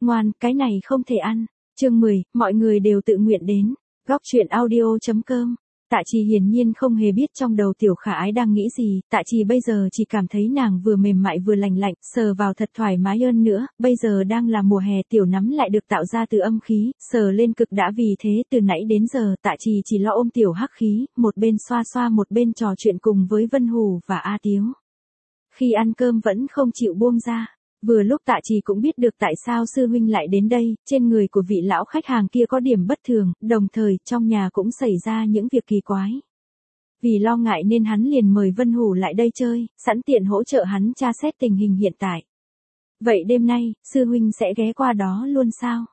ngoan, cái này không thể ăn. Chương 10, mọi người đều tự nguyện đến. Góc truyện audio.com. Tạ Trì hiển nhiên không hề biết trong đầu Tiểu Khả Ái đang nghĩ gì, Tạ Trì bây giờ chỉ cảm thấy nàng vừa mềm mại vừa lành lạnh, sờ vào thật thoải mái hơn nữa, bây giờ đang là mùa hè, tiểu nắm lại được tạo ra từ âm khí, sờ lên cực đã, vì thế từ nãy đến giờ Tạ Trì chỉ lo ôm tiểu hắc khí, một bên xoa xoa một bên trò chuyện cùng với Vân Hủ và A Tiếu. Khi ăn cơm vẫn không chịu buông ra. Vừa lúc Tạ Trì cũng biết được tại sao sư huynh lại đến đây, trên người của vị lão khách hàng kia có điểm bất thường, đồng thời trong nhà cũng xảy ra những việc kỳ quái. Vì lo ngại nên hắn liền mời Vân Hủ lại đây chơi, sẵn tiện hỗ trợ hắn tra xét tình hình hiện tại. Vậy đêm nay, sư huynh sẽ ghé qua đó luôn sao?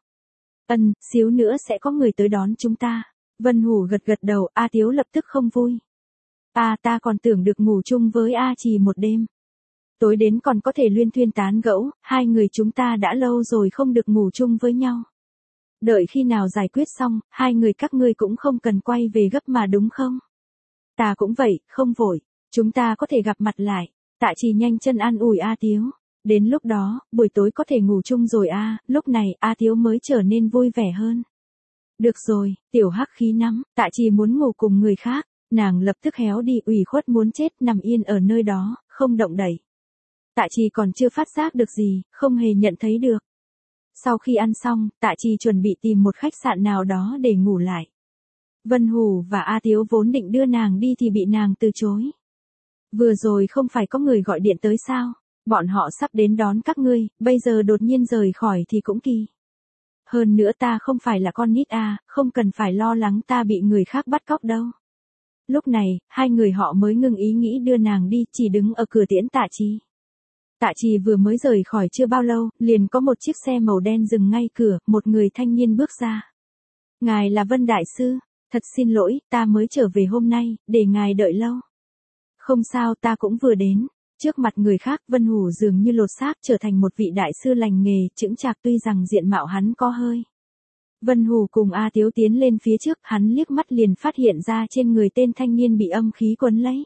Xíu nữa sẽ có người tới đón chúng ta. Vân Hủ gật gật đầu, A Tiếu lập tức không vui. Ta còn tưởng được ngủ chung với A Trì một đêm. Tối đến còn có thể luyên thuyên tán gẫu, hai người chúng ta đã lâu rồi không được ngủ chung với nhau. Đợi khi nào giải quyết xong, hai người các ngươi cũng không cần quay về gấp mà đúng không? Ta cũng vậy, không vội, chúng ta có thể gặp mặt lại. Tạ Trì nhanh chân an ủi A Tiếu. Đến lúc đó, buổi tối có thể ngủ chung rồi a. Lúc này A Tiếu mới trở nên vui vẻ hơn. Được rồi, tiểu hắc khí nắm, Tạ Trì muốn ngủ cùng người khác, nàng lập tức héo đi, ủy khuất muốn chết, nằm yên ở nơi đó, không động đậy. Tạ Trì còn chưa phát giác được gì, không hề nhận thấy được. Sau khi ăn xong, Tạ Trì chuẩn bị tìm một khách sạn nào đó để ngủ lại. Vân Hủ và A Tiếu vốn định đưa nàng đi thì bị nàng từ chối. Vừa rồi không phải có người gọi điện tới sao? Bọn họ sắp đến đón các ngươi, bây giờ đột nhiên rời khỏi thì cũng kỳ. Hơn nữa ta không phải là con nít không cần phải lo lắng ta bị người khác bắt cóc đâu. Lúc này, hai người họ mới ngừng ý nghĩ đưa nàng đi, chỉ đứng ở cửa tiễn Tạ Trì. Tạ Trì vừa mới rời khỏi chưa bao lâu, liền có một chiếc xe màu đen dừng ngay cửa, một người thanh niên bước ra. Ngài là Vân Đại Sư, thật xin lỗi, ta mới trở về hôm nay, để ngài đợi lâu. Không sao, ta cũng vừa đến. Trước mặt người khác, Vân Hủ dường như lột xác trở thành một vị đại sư lành nghề, chững chạc, tuy rằng diện mạo hắn có hơi. Vân Hủ cùng A Tiếu tiến lên phía trước, hắn liếc mắt liền phát hiện ra trên người tên thanh niên bị âm khí quấn lấy.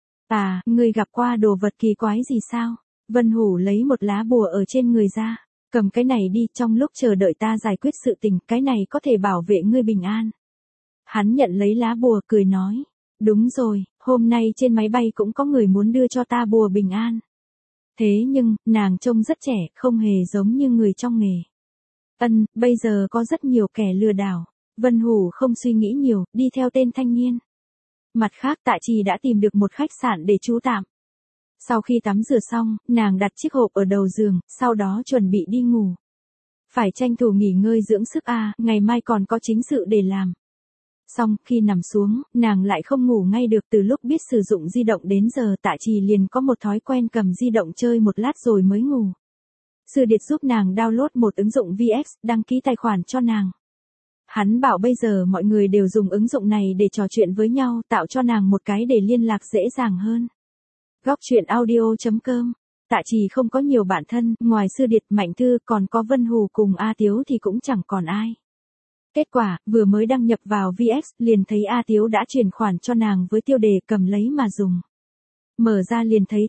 Ngươi gặp qua đồ vật kỳ quái gì sao? Vân Hủ lấy một lá bùa ở trên người ra. Cầm cái này đi, trong lúc chờ đợi ta giải quyết sự tình, cái này có thể bảo vệ ngươi bình an. Hắn nhận lấy lá bùa, cười nói. Đúng rồi, hôm nay trên máy bay cũng có người muốn đưa cho ta bùa bình an. Thế nhưng, nàng trông rất trẻ, không hề giống như người trong nghề. Bây giờ có rất nhiều kẻ lừa đảo. Vân Hủ không suy nghĩ nhiều, đi theo tên thanh niên. Mặt khác, Tạ Trì đã tìm được một khách sạn để trú tạm. Sau khi tắm rửa xong, nàng đặt chiếc hộp ở đầu giường, sau đó chuẩn bị đi ngủ. Phải tranh thủ nghỉ ngơi dưỡng sức ngày mai còn có chính sự để làm. Xong, khi nằm xuống, nàng lại không ngủ ngay được. Từ lúc biết sử dụng di động đến giờ, Tạ Trì liền có một thói quen cầm di động chơi một lát rồi mới ngủ. Sư Điệt giúp nàng download một ứng dụng VX, đăng ký tài khoản cho nàng. Hắn bảo bây giờ mọi người đều dùng ứng dụng này để trò chuyện với nhau, tạo cho nàng một cái để liên lạc dễ dàng hơn. Góc truyện audio.com. Tạ Trì không có nhiều bạn thân, ngoài Sư Điệt, Mạnh Thư, còn có Vân Hủ cùng A Tiếu thì cũng chẳng còn ai. Kết quả, vừa mới đăng nhập vào VX, liền thấy A Tiếu đã chuyển khoản cho nàng với tiêu đề cầm lấy mà dùng. Mở ra liền thấy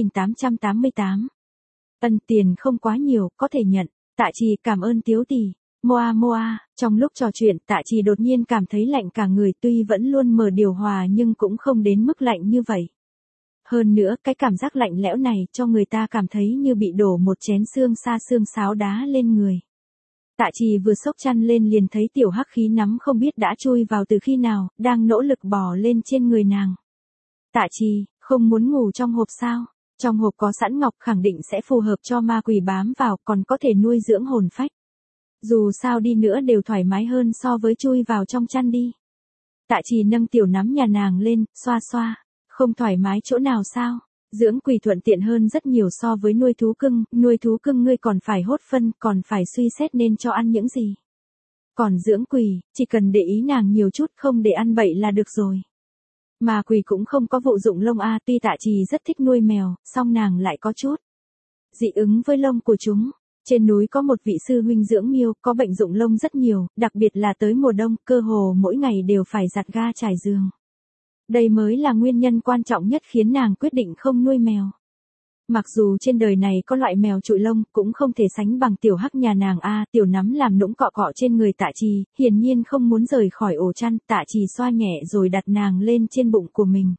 8.888. Tiền không quá nhiều, có thể nhận. Tạ Trì cảm ơn Tiếu tỷ. Moa. Trong lúc trò chuyện, Tạ Trì đột nhiên cảm thấy lạnh cả người, tuy vẫn luôn mở điều hòa nhưng cũng không đến mức lạnh như vậy. Hơn nữa, cái cảm giác lạnh lẽo này cho người ta cảm thấy như bị đổ một chén xương sáo đá lên người. Tạ Trì vừa xốc chăn lên liền thấy tiểu hắc khí nắm không biết đã chui vào từ khi nào, đang nỗ lực bò lên trên người nàng. Tạ Trì, không muốn ngủ trong hộp sao? Trong hộp có sẵn ngọc, khẳng định sẽ phù hợp cho ma quỷ bám vào, còn có thể nuôi dưỡng hồn phách. Dù sao đi nữa đều thoải mái hơn so với chui vào trong chăn đi. Tạ Trì nâng tiểu nắm nhà nàng lên, xoa. Không thoải mái chỗ nào sao? Dưỡng quỷ thuận tiện hơn rất nhiều so với nuôi thú cưng ngươi còn phải hốt phân, còn phải suy xét nên cho ăn những gì. Còn dưỡng quỷ, chỉ cần để ý nàng nhiều chút, không để ăn bậy là được rồi. Mà quỷ cũng không có vụ dụng lông tuy Tạ Trì rất thích nuôi mèo, song nàng lại có chút dị ứng với lông của chúng. Trên núi có một vị sư huynh dưỡng miêu, có bệnh rụng lông rất nhiều, đặc biệt là tới mùa đông, cơ hồ mỗi ngày đều phải giặt ga trải giường. Đây mới là nguyên nhân quan trọng nhất khiến nàng quyết định không nuôi mèo. Mặc dù trên đời này có loại mèo trụi lông, cũng không thể sánh bằng tiểu hắc nhà nàng a. Tiểu nắm làm nũng cọ cọ trên người Tạ Trì, hiển nhiên không muốn rời khỏi ổ chăn. Tạ Trì xoa nhẹ rồi đặt nàng lên trên bụng của mình.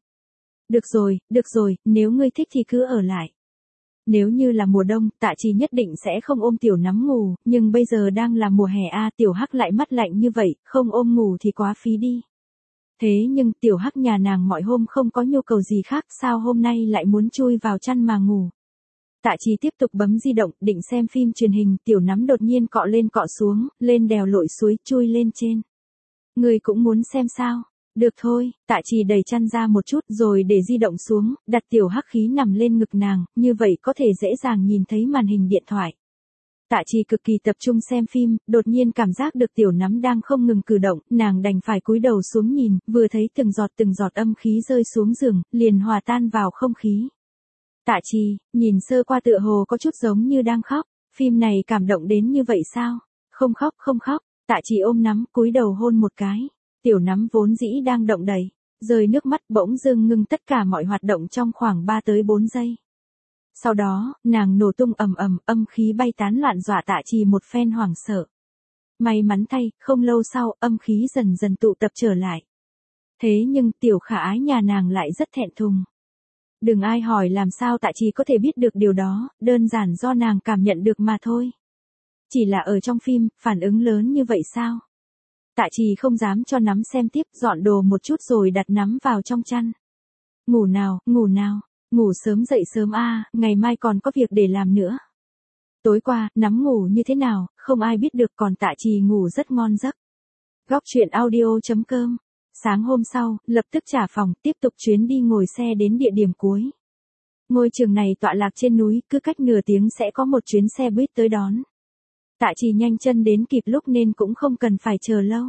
Được rồi, nếu ngươi thích thì cứ ở lại. Nếu như là mùa đông, Tạ Trì nhất định sẽ không ôm tiểu nắm ngủ, nhưng bây giờ đang là mùa hè a. Tiểu hắc lại mắt lạnh như vậy, không ôm ngủ thì quá phí đi. Thế nhưng tiểu hắc nhà nàng mọi hôm không có nhu cầu gì khác, sao hôm nay lại muốn chui vào chăn mà ngủ. Tạ Trì tiếp tục bấm di động, định xem phim truyền hình, tiểu nắm đột nhiên cọ lên cọ xuống, lên đèo lội suối, chui lên trên. Người cũng muốn xem sao? Được thôi, Tạ Trì đẩy chăn ra một chút rồi để di động xuống, đặt tiểu hắc khí nằm lên ngực nàng, như vậy có thể dễ dàng nhìn thấy màn hình điện thoại. Tạ Trì cực kỳ tập trung xem phim, đột nhiên cảm giác được tiểu nắm đang không ngừng cử động, nàng đành phải cúi đầu xuống nhìn, vừa thấy từng giọt âm khí rơi xuống giường, liền hòa tan vào không khí. Tạ Trì, nhìn sơ qua tựa hồ có chút giống như đang khóc, phim này cảm động đến như vậy sao? Không khóc, Tạ Trì ôm nắm, cúi đầu hôn một cái. Tiểu nắm vốn dĩ đang động đậy, rơi nước mắt bỗng dưng ngưng tất cả mọi hoạt động trong khoảng 3 tới 4 giây. Sau đó, nàng nổ tung ầm ầm, âm khí bay tán loạn dọa Tạ Trì một phen hoảng sợ. May mắn thay, không lâu sau, âm khí dần dần tụ tập trở lại. Thế nhưng tiểu khả ái nhà nàng lại rất thẹn thùng. Đừng ai hỏi làm sao Tạ Trì có thể biết được điều đó, đơn giản do nàng cảm nhận được mà thôi. Chỉ là ở trong phim, phản ứng lớn như vậy sao? Tạ Trì không dám cho nắm xem tiếp, dọn đồ một chút rồi đặt nắm vào trong chăn. Ngủ nào, ngủ sớm dậy sớm a, ngày mai còn có việc để làm nữa. Tối qua, nắm ngủ như thế nào, không ai biết được, còn Tạ Trì ngủ rất ngon giấc. Góc truyện audio.com. Sáng hôm sau, lập tức trả phòng, tiếp tục chuyến đi ngồi xe đến địa điểm cuối. Ngôi trường này tọa lạc trên núi, cứ cách nửa tiếng sẽ có một chuyến xe buýt tới đón. Tạ Trì nhanh chân đến kịp lúc nên cũng không cần phải chờ lâu.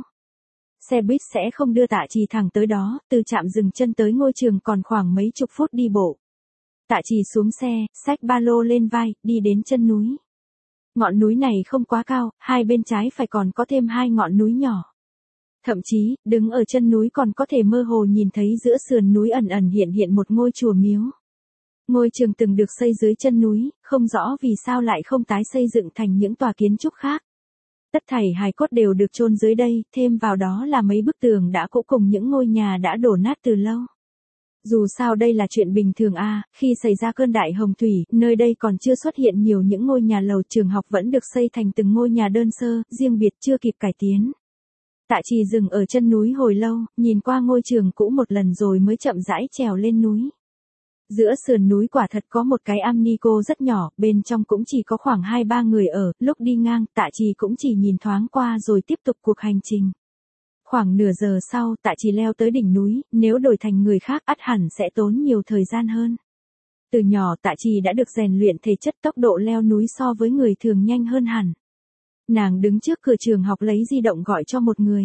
Xe buýt sẽ không đưa Tạ Trì thẳng tới đó, từ trạm dừng chân tới ngôi trường còn khoảng mấy chục phút đi bộ. Tạ Trì xuống xe, xách ba lô lên vai, đi đến chân núi. Ngọn núi này không quá cao, hai bên trái phải còn có thêm hai ngọn núi nhỏ. Thậm chí, đứng ở chân núi còn có thể mơ hồ nhìn thấy giữa sườn núi ẩn ẩn hiện một ngôi chùa miếu. Ngôi trường từng được xây dưới chân núi, không rõ vì sao lại không tái xây dựng thành những tòa kiến trúc khác. Tất thảy hài cốt đều được chôn dưới đây, thêm vào đó là mấy bức tường đã cũ cùng những ngôi nhà đã đổ nát từ lâu. Dù sao đây là chuyện bình thường a, khi xảy ra cơn đại hồng thủy, nơi đây còn chưa xuất hiện nhiều những ngôi nhà lầu, trường học vẫn được xây thành từng ngôi nhà đơn sơ, riêng biệt chưa kịp cải tiến. Tạ Trì dừng ở chân núi hồi lâu, nhìn qua ngôi trường cũ một lần rồi mới chậm rãi trèo lên núi. Giữa sườn núi quả thật có một cái am ni cô rất nhỏ, bên trong cũng chỉ có khoảng 2-3 người ở, lúc đi ngang, Tạ Trì cũng chỉ nhìn thoáng qua rồi tiếp tục cuộc hành trình. Khoảng nửa giờ sau, Tạ Trì leo tới đỉnh núi, nếu đổi thành người khác ắt hẳn sẽ tốn nhiều thời gian hơn. Từ nhỏ Tạ Trì đã được rèn luyện thể chất, tốc độ leo núi so với người thường nhanh hơn hẳn. Nàng đứng trước cửa trường học lấy di động gọi cho một người.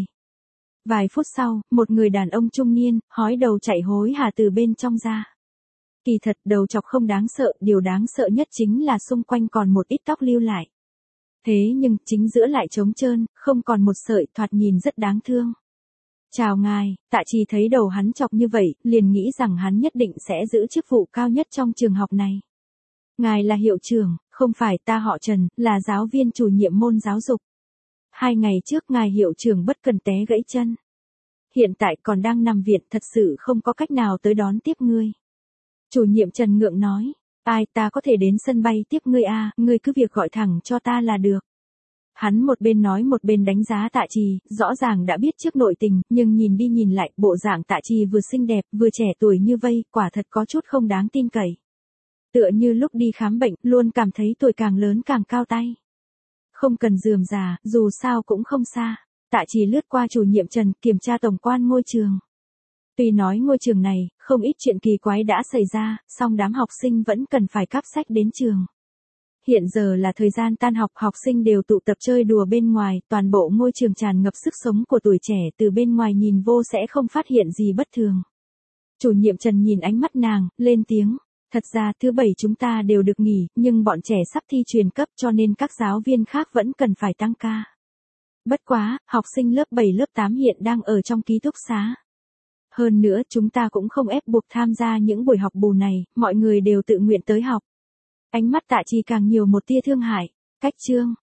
Vài phút sau, một người đàn ông trung niên, hói đầu chạy hối hả từ bên trong ra. Kỳ thật đầu chọc không đáng sợ, điều đáng sợ nhất chính là xung quanh còn một ít tóc lưu lại. Thế nhưng, chính giữa lại trống trơn, không còn một sợi, thoạt nhìn rất đáng thương. Chào ngài, Tạ Trì thấy đầu hắn chọc như vậy, liền nghĩ rằng hắn nhất định sẽ giữ chức vụ cao nhất trong trường học này. Ngài là hiệu trưởng, không phải, ta họ Trần, là giáo viên chủ nhiệm môn giáo dục. 2 ngày trước ngài hiệu trưởng bất cần té gãy chân. Hiện tại còn đang nằm viện, thật sự không có cách nào tới đón tiếp ngươi. Chủ nhiệm Trần ngượng nói, ai, ta có thể đến sân bay tiếp ngươi à, ngươi cứ việc gọi thẳng cho ta là được. Hắn một bên nói một bên đánh giá Tạ Trì, rõ ràng đã biết trước nội tình, nhưng nhìn đi nhìn lại, bộ dạng Tạ Trì vừa xinh đẹp, vừa trẻ tuổi như vây, quả thật có chút không đáng tin cậy. Tựa như lúc đi khám bệnh, luôn cảm thấy tuổi càng lớn càng cao tay. Không cần rườm rà, dù sao cũng không xa. Tạ Trì lướt qua chủ nhiệm Trần, kiểm tra tổng quan ngôi trường. Tuy nói ngôi trường này, không ít chuyện kỳ quái đã xảy ra, song đám học sinh vẫn cần phải cắp sách đến trường. Hiện giờ là thời gian tan học, học sinh đều tụ tập chơi đùa bên ngoài, toàn bộ ngôi trường tràn ngập sức sống của tuổi trẻ, từ bên ngoài nhìn vô sẽ không phát hiện gì bất thường. Chủ nhiệm Trần nhìn ánh mắt nàng, lên tiếng. Thật ra thứ Bảy chúng ta đều được nghỉ, nhưng bọn trẻ sắp thi truyền cấp cho nên các giáo viên khác vẫn cần phải tăng ca. Bất quá, học sinh lớp 7 lớp 8 hiện đang ở trong ký túc xá. Hơn nữa chúng ta cũng không ép buộc tham gia những buổi học bù này, mọi người đều tự nguyện tới học. Ánh mắt Tạ Trì càng nhiều một tia thương hại. Cách chương